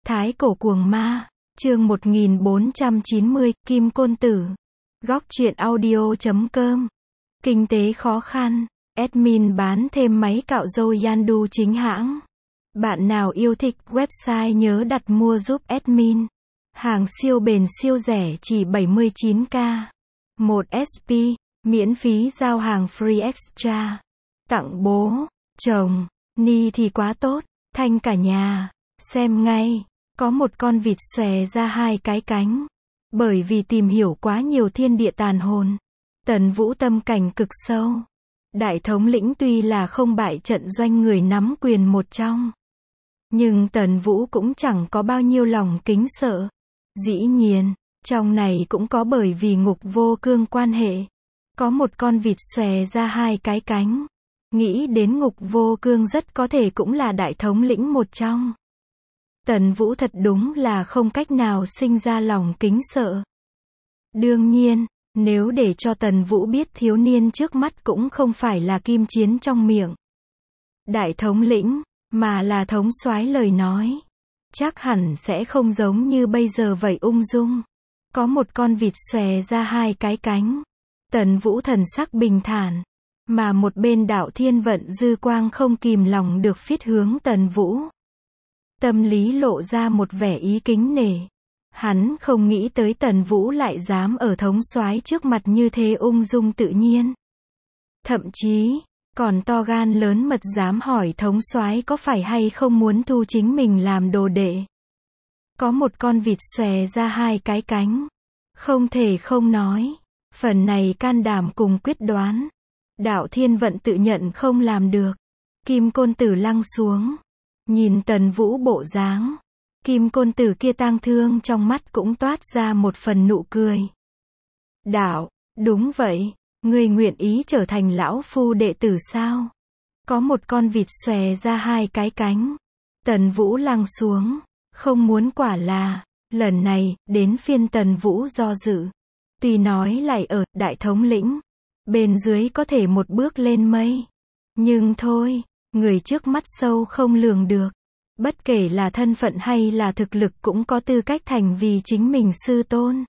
Thái cổ cuồng ma, chương 1490, Kim Côn Tử. Góc truyện audio.com. Kinh tế khó khăn, admin bán thêm máy cạo râu Yandu chính hãng. Bạn nào yêu thích website nhớ đặt mua giúp admin. Hàng siêu bền siêu rẻ chỉ 79k. 1 SP, miễn phí giao hàng free extra. Tặng bố, chồng, ni thì quá tốt, thanh cả nhà. Xem ngay, có một con vịt xòe ra hai cái cánh. Bởi vì tìm hiểu quá nhiều thiên địa tàn hồn, Tần Vũ tâm cảnh cực sâu. Đại thống lĩnh tuy là không bại trận doanh người nắm quyền một trong, nhưng Tần Vũ cũng chẳng có bao nhiêu lòng kính sợ. Dĩ nhiên, trong này cũng có bởi vì Ngục Vô Cương quan hệ. Có một con vịt xòe ra hai cái cánh. Nghĩ đến Ngục Vô Cương rất có thể cũng là đại thống lĩnh một trong. Tần Vũ thật đúng là không cách nào sinh ra lòng kính sợ. Đương nhiên, nếu để cho Tần Vũ biết thiếu niên trước mắt cũng không phải là kim chiến trong miệng đại thống lĩnh, mà là thống soái lời nói, chắc hẳn sẽ không giống như bây giờ vậy ung dung. Có một con vịt xòe ra hai cái cánh. Tần Vũ thần sắc bình thản, mà một bên Đạo Thiên Vận dư quang không kìm lòng được phiết hướng Tần Vũ. Tâm lý lộ ra một vẻ ý kính nể. Hắn không nghĩ tới Tần Vũ lại dám ở thống soái trước mặt như thế ung dung tự nhiên. Thậm chí, còn to gan lớn mật dám hỏi thống soái có phải hay không muốn thu chính mình làm đồ đệ. Có một con vịt xòe ra hai cái cánh. Không thể không nói, phần này can đảm cùng quyết đoán, Đạo Thiên Vận tự nhận không làm được. Kim Côn Tử lăng xuống, nhìn Tần Vũ bộ dáng, Kim Côn Tử kia tang thương trong mắt cũng toát ra một phần nụ cười. Đạo, đúng vậy, ngươi nguyện ý trở thành lão phu đệ tử sao? Có một con vịt xòe ra hai cái cánh. Tần Vũ lăng xuống, không muốn quả là, lần này, đến phiên Tần Vũ do dự. Tuy nói lại ở, đại thống lĩnh, bên dưới có thể một bước lên mây. Nhưng thôi, người trước mắt sâu không lường được. Bất kể là thân phận hay là thực lực cũng có tư cách thành vì chính mình sư tôn.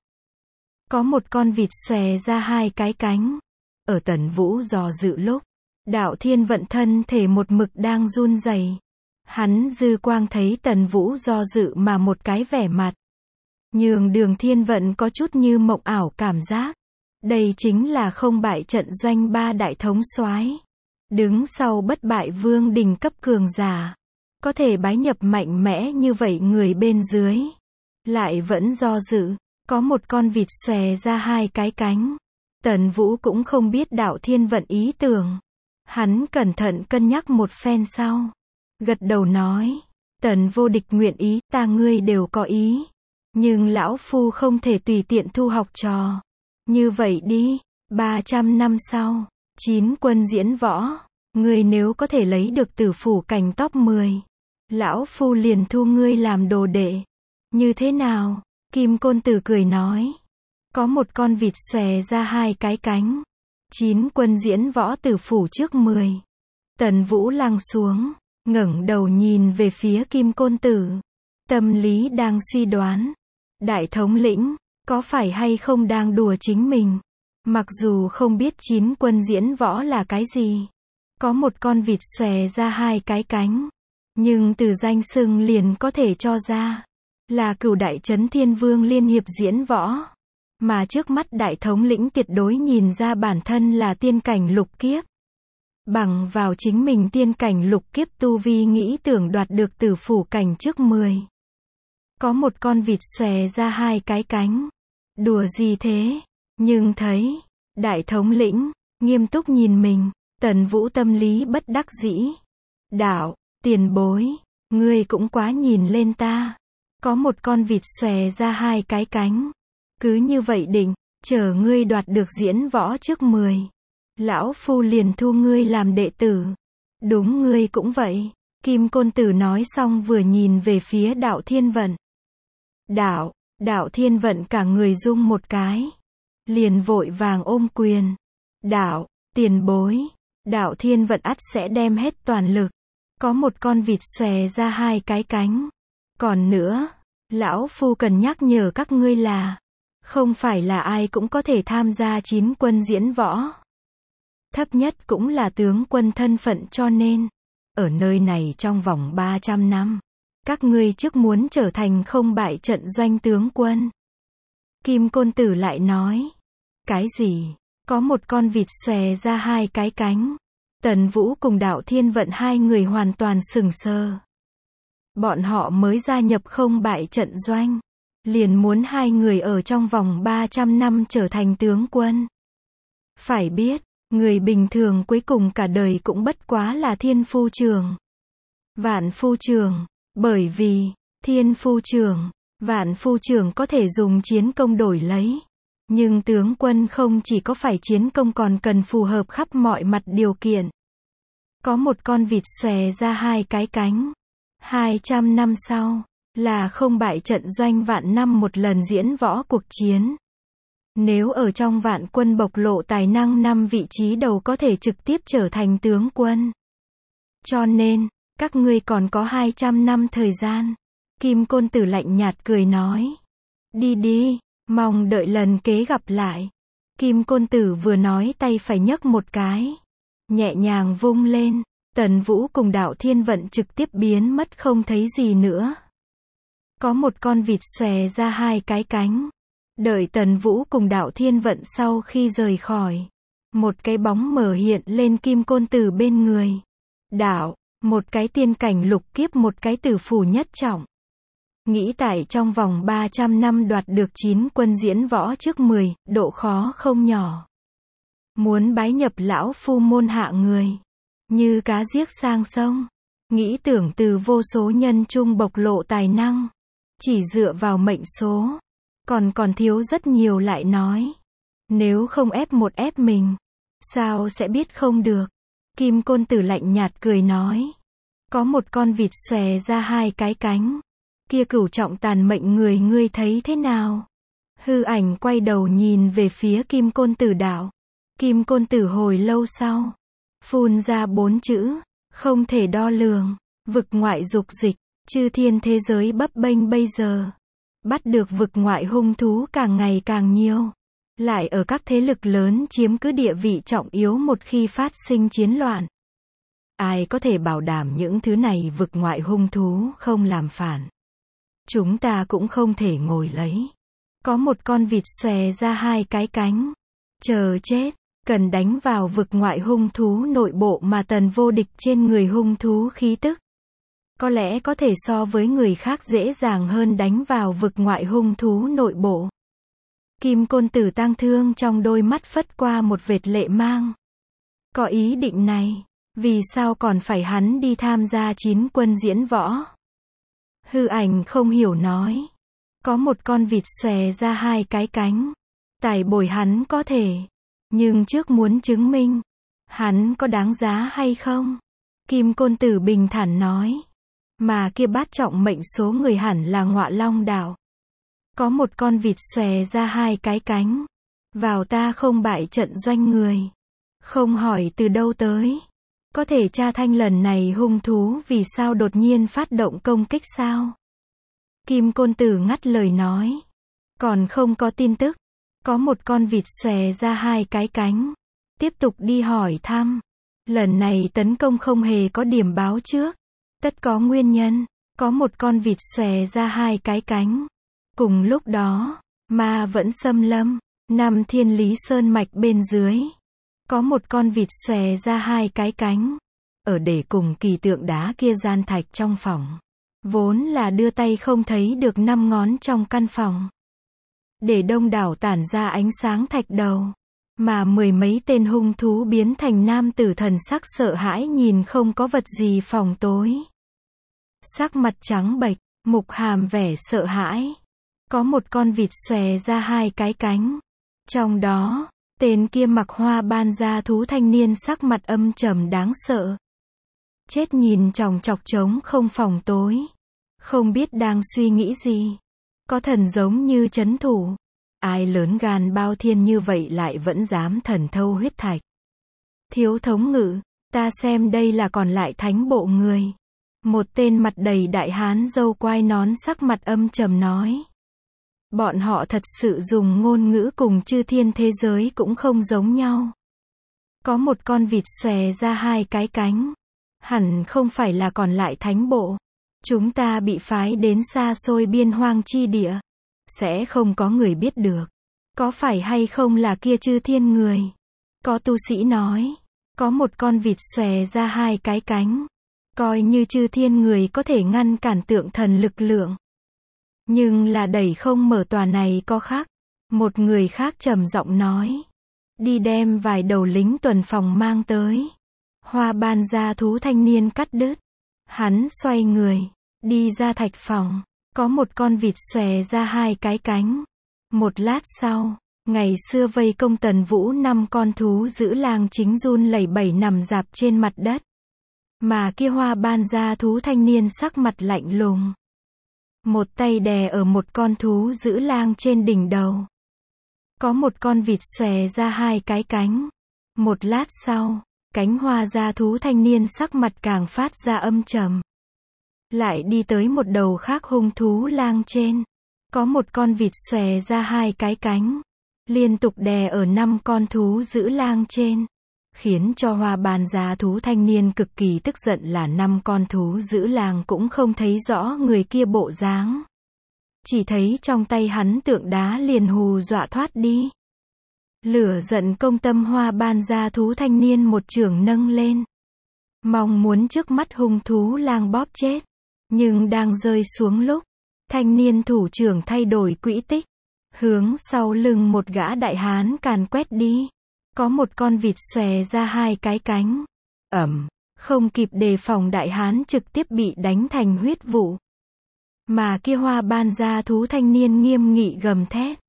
Có một con vịt xòe ra hai cái cánh. Ở Tần Vũ do dự lúc, Đạo Thiên Vận thân thể một mực đang run rẩy. Hắn dư quang thấy Tần Vũ do dự mà một cái vẻ mặt nhường Đường Thiên Vận có chút như mộng ảo cảm giác. Đây chính là không bại trận doanh ba đại thống soái, đứng sau bất bại vương đình cấp cường giả, có thể bái nhập mạnh mẽ như vậy người bên dưới, lại vẫn do dự. Có một con vịt xòe ra hai cái cánh. Tần Vũ cũng không biết Đạo Thiên Vận ý tưởng. Hắn cẩn thận cân nhắc một phen sau, gật đầu nói, Tần vô địch nguyện ý, ta ngươi đều có ý. Nhưng lão phu không thể tùy tiện thu học trò. Như vậy đi, 300 năm sau, 9 quân diễn võ, ngươi nếu có thể lấy được Tử Phủ cảnh top 10, lão phu liền thu ngươi làm đồ đệ. Như thế nào? Kim Côn Tử cười nói. Có một con vịt xòe ra hai cái cánh. 9 quân diễn võ Tử Phủ trước 10. Tần Vũ lăng xuống, ngẩng đầu nhìn về phía Kim Côn Tử. Tâm lý đang suy đoán, đại thống lĩnh, có phải hay không đang đùa chính mình? Mặc dù không biết 9 quân diễn võ là cái gì, có một con vịt xòe ra hai cái cánh, nhưng từ danh xưng liền có thể cho ra là Cửu Đại Chấn Thiên Vương liên hiệp diễn võ. Mà trước mắt đại thống lĩnh tuyệt đối nhìn ra bản thân là tiên cảnh lục kiếp. Bằng vào chính mình tiên cảnh lục kiếp tu vi nghĩ tưởng đoạt được Tử Phủ cảnh trước 10. Có một con vịt xòe ra hai cái cánh. Đùa gì thế? Nhưng thấy đại thống lĩnh nghiêm túc nhìn mình, Tần Vũ tâm lý bất đắc dĩ. Đạo, tiền bối, ngươi cũng quá nhìn lên ta. Có một con vịt xòe ra hai cái cánh. Cứ như vậy định, chờ ngươi đoạt được diễn võ trước 10, lão phu liền thu ngươi làm đệ tử. Đúng ngươi cũng vậy. Kim Côn Tử nói xong vừa nhìn về phía Đạo Thiên Vận. Đạo Thiên Vận cả người rung một cái, liền vội vàng ôm quyền. Đạo, tiền bối, Đạo Thiên Vận ắt sẽ đem hết toàn lực. Có một con vịt xòe ra hai cái cánh. Còn nữa, lão phu cần nhắc nhở các ngươi là, không phải là ai cũng có thể tham gia 9 quân diễn võ. Thấp nhất cũng là tướng quân thân phận, cho nên, ở nơi này trong vòng 300 năm, các ngươi trước muốn trở thành không bại trận doanh tướng quân. Kim Côn Tử lại nói, cái gì? Có một con vịt xòe ra hai cái cánh. Tần Vũ cùng Đạo Thiên Vận hai người hoàn toàn sững sờ. Bọn họ mới gia nhập không bại trận doanh, liền muốn hai người ở trong vòng 300 năm trở thành tướng quân. Phải biết, người bình thường cuối cùng cả đời cũng bất quá là thiên phu trưởng, vạn phu trưởng, bởi vì, thiên phu trưởng, vạn phu trưởng có thể dùng chiến công đổi lấy. Nhưng tướng quân không chỉ có phải chiến công còn cần phù hợp khắp mọi mặt điều kiện. Có một con vịt xòe ra hai cái cánh. 200 năm sau, là không bại trận doanh vạn năm một lần diễn võ cuộc chiến. Nếu ở trong vạn quân bộc lộ tài năng 5 vị trí đầu có thể trực tiếp trở thành tướng quân. Cho nên, các ngươi còn có 200 năm thời gian. Kim Côn Tử lạnh nhạt cười nói. Đi đi, mong đợi lần kế gặp lại. Kim Côn Tử vừa nói tay phải nhấc một cái. Nhẹ nhàng vung lên. Tần Vũ cùng Đạo Thiên Vận trực tiếp biến mất không thấy gì nữa. Có một con vịt xòe ra hai cái cánh. Đợi Tần Vũ cùng Đạo Thiên Vận sau khi rời khỏi. Một cái bóng mờ hiện lên Kim Côn Tử bên người. Đạo, một cái tiên cảnh lục kiếp, một cái tử phủ nhất trọng. Nghĩ tại trong vòng 300 năm đoạt được 9 quân diễn võ trước 10, độ khó không nhỏ. Muốn bái nhập lão phu môn hạ người. Như cá giết sang sông. Nghĩ tưởng từ vô số nhân chung bộc lộ tài năng. Chỉ dựa vào mệnh số. Còn thiếu rất nhiều lại nói. Nếu không ép một ép mình. Sao sẽ biết không được. Kim Côn Tử lạnh nhạt cười nói. Có một con vịt xòe ra hai cái cánh. Kia cửu trọng tàn mệnh người ngươi thấy thế nào? Hư ảnh quay đầu nhìn về phía Kim Côn Tử đạo. Kim Côn Tử hồi lâu sau. Phun ra 4 chữ. Không thể đo lường. Vực ngoại dục dịch. Chư thiên thế giới bấp bênh bây giờ. Bắt được vực ngoại hung thú càng ngày càng nhiều. Lại ở các thế lực lớn chiếm cứ địa vị trọng yếu một khi phát sinh chiến loạn. Ai có thể bảo đảm những thứ này vực ngoại hung thú không làm phản? Chúng ta cũng không thể ngồi lấy. Có một con vịt xòe ra hai cái cánh. Chờ chết. Cần đánh vào vực ngoại hung thú nội bộ mà Tần vô địch trên người hung thú khí tức. Có lẽ có thể so với người khác dễ dàng hơn đánh vào vực ngoại hung thú nội bộ. Kim Côn Tử tang thương trong đôi mắt phất qua một vệt lệ mang. Có ý định này, vì sao còn phải hắn đi tham gia 9 quân diễn võ? Hư ảnh không hiểu nói. Có một con vịt xòe ra hai cái cánh. Tài bồi hắn có thể. Nhưng trước muốn chứng minh. Hắn có đáng giá hay không? Kim Côn Tử bình thản nói. Mà kia bát trọng mệnh số người hẳn là Ngọa Long Đạo. Có một con vịt xòe ra hai cái cánh. Vào ta không bại trận doanh người. Không hỏi từ đâu tới. Có thể tra thanh lần này hung thú vì sao đột nhiên phát động công kích sao? Kim Côn Tử ngắt lời nói. Còn không có tin tức. Có một con vịt xòe ra hai cái cánh. Tiếp tục đi hỏi thăm. Lần này tấn công không hề có điểm báo trước. Tất có nguyên nhân. Có một con vịt xòe ra hai cái cánh. Cùng lúc đó, ma vẫn xâm lâm. Nằm Thiên Lý Sơn mạch bên dưới. Có một con vịt xòe ra hai cái cánh. Ở để cùng kỳ tượng đá kia gian thạch trong phòng. Vốn là đưa tay không thấy được 5 ngón trong căn phòng. Để đông đảo tản ra ánh sáng thạch đầu. Mà 10 mấy tên hung thú biến thành nam tử thần sắc sợ hãi nhìn không có vật gì phòng tối. Sắc mặt trắng bệch, mục hàm vẻ sợ hãi. Có một con vịt xòe ra hai cái cánh. Trong đó, tên kia mặc hoa ban da thú thanh niên sắc mặt âm trầm đáng sợ. Chết nhìn chòng chọc trống không phòng tối. Không biết đang suy nghĩ gì. Có thần giống như trấn thủ. Ai lớn gan bao thiên như vậy lại vẫn dám thần thâu huyết thạch. Thiếu thống ngự, ta xem đây là còn lại thánh bộ người. Một tên mặt đầy đại hán râu quai nón sắc mặt âm trầm nói. Bọn họ thật sự dùng ngôn ngữ cùng chư thiên thế giới cũng không giống nhau. Có một con vịt xòe ra hai cái cánh. Hẳn không phải là còn lại thánh bộ. Chúng ta bị phái đến xa xôi biên hoang chi địa. Sẽ không có người biết được. Có phải hay không là kia chư thiên người? Có tu sĩ nói. Có một con vịt xòe ra hai cái cánh. Coi như chư thiên người có thể ngăn cản tượng thần lực lượng. Nhưng là đẩy không mở tòa này có khác. Một người khác trầm giọng nói. Đi đem vài đầu lính tuần phòng mang tới. Hoa ban gia thú thanh niên cắt đứt. Hắn xoay người. Đi ra thạch phòng. Có một con vịt xòe ra hai cái cánh. Một lát sau. Ngày xưa vây công Tần Vũ 5 con thú giữ lang chính run lẩy bẩy nằm rạp trên mặt đất. Mà kia hoa ban gia thú thanh niên sắc mặt lạnh lùng. Một tay đè ở một con thú giữ lang trên đỉnh đầu. Có một con vịt xòe ra hai cái cánh. Một lát sau, cánh hoa gia thú thanh niên sắc mặt càng phát ra âm trầm. Lại đi tới một đầu khác hung thú lang trên. Có một con vịt xòe ra hai cái cánh. Liên tục đè ở 5 con thú giữ lang trên. Khiến cho hoa ban gia thú thanh niên cực kỳ tức giận là 5 con thú giữ lang cũng không thấy rõ người kia bộ dáng. Chỉ thấy trong tay hắn tượng đá liền hù dọa thoát đi. Lửa giận công tâm hoa ban gia thú thanh niên một chưởng nâng lên. Mong muốn trước mắt hung thú lang bóp chết. Nhưng đang rơi xuống lúc, thanh niên thủ trưởng thay đổi quỹ tích. Hướng sau lưng một gã đại hán càn quét đi. Có một con vịt xòe ra hai cái cánh. Không kịp đề phòng đại hán trực tiếp bị đánh thành huyết vụ. Mà kia hoa ban gia thú thanh niên nghiêm nghị gầm thét.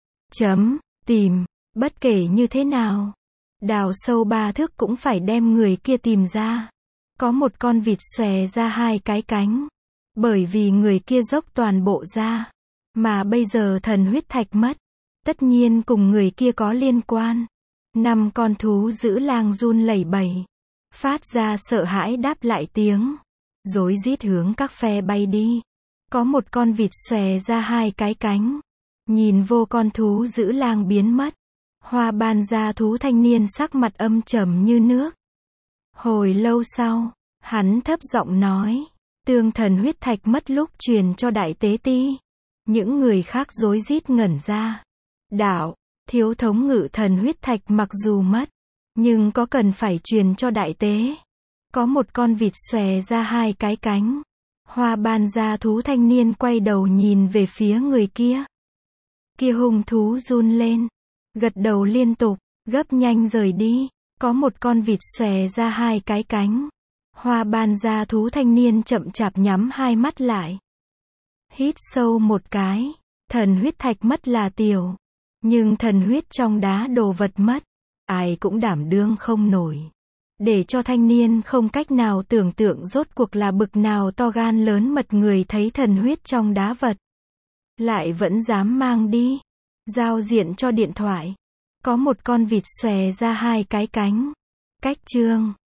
Tìm, bất kể như thế nào. Đào sâu 3 thước cũng phải đem người kia tìm ra. Có một con vịt xòe ra hai cái cánh. Bởi vì người kia dốc toàn bộ ra. Mà bây giờ thần huyết thạch mất. Tất nhiên cùng người kia có liên quan. 5 con thú giữ lang run lẩy bẩy. Phát ra sợ hãi đáp lại tiếng. Rối rít hướng các phe bay đi. Có một con vịt xòe ra hai cái cánh. Nhìn vô con thú giữ lang biến mất. Hoa ban gia thú thanh niên sắc mặt âm trầm như nước. Hồi lâu sau, hắn thấp giọng nói. Tương thần huyết thạch mất lúc truyền cho đại tế ti. Những người khác rối rít ngẩn ra. Đạo, thiếu thống ngự thần huyết thạch mặc dù mất. Nhưng có cần phải truyền cho đại tế. Có một con vịt xòe ra hai cái cánh. Hoa ban gia thú thanh niên quay đầu nhìn về phía người kia. Kia hung thú run lên. Gật đầu liên tục, gấp nhanh rời đi. Có một con vịt xòe ra hai cái cánh. Hoa ban gia thú thanh niên chậm chạp nhắm hai mắt lại. Hít sâu một cái. Thần huyết thạch mất là tiểu. Nhưng thần huyết trong đá đồ vật mất. Ai cũng đảm đương không nổi. Để cho thanh niên không cách nào tưởng tượng rốt cuộc là bực nào to gan lớn mật người thấy thần huyết trong đá vật. Lại vẫn dám mang đi. Giao diện cho điện thoại. Có một con vịt xòe ra hai cái cánh. Cách chương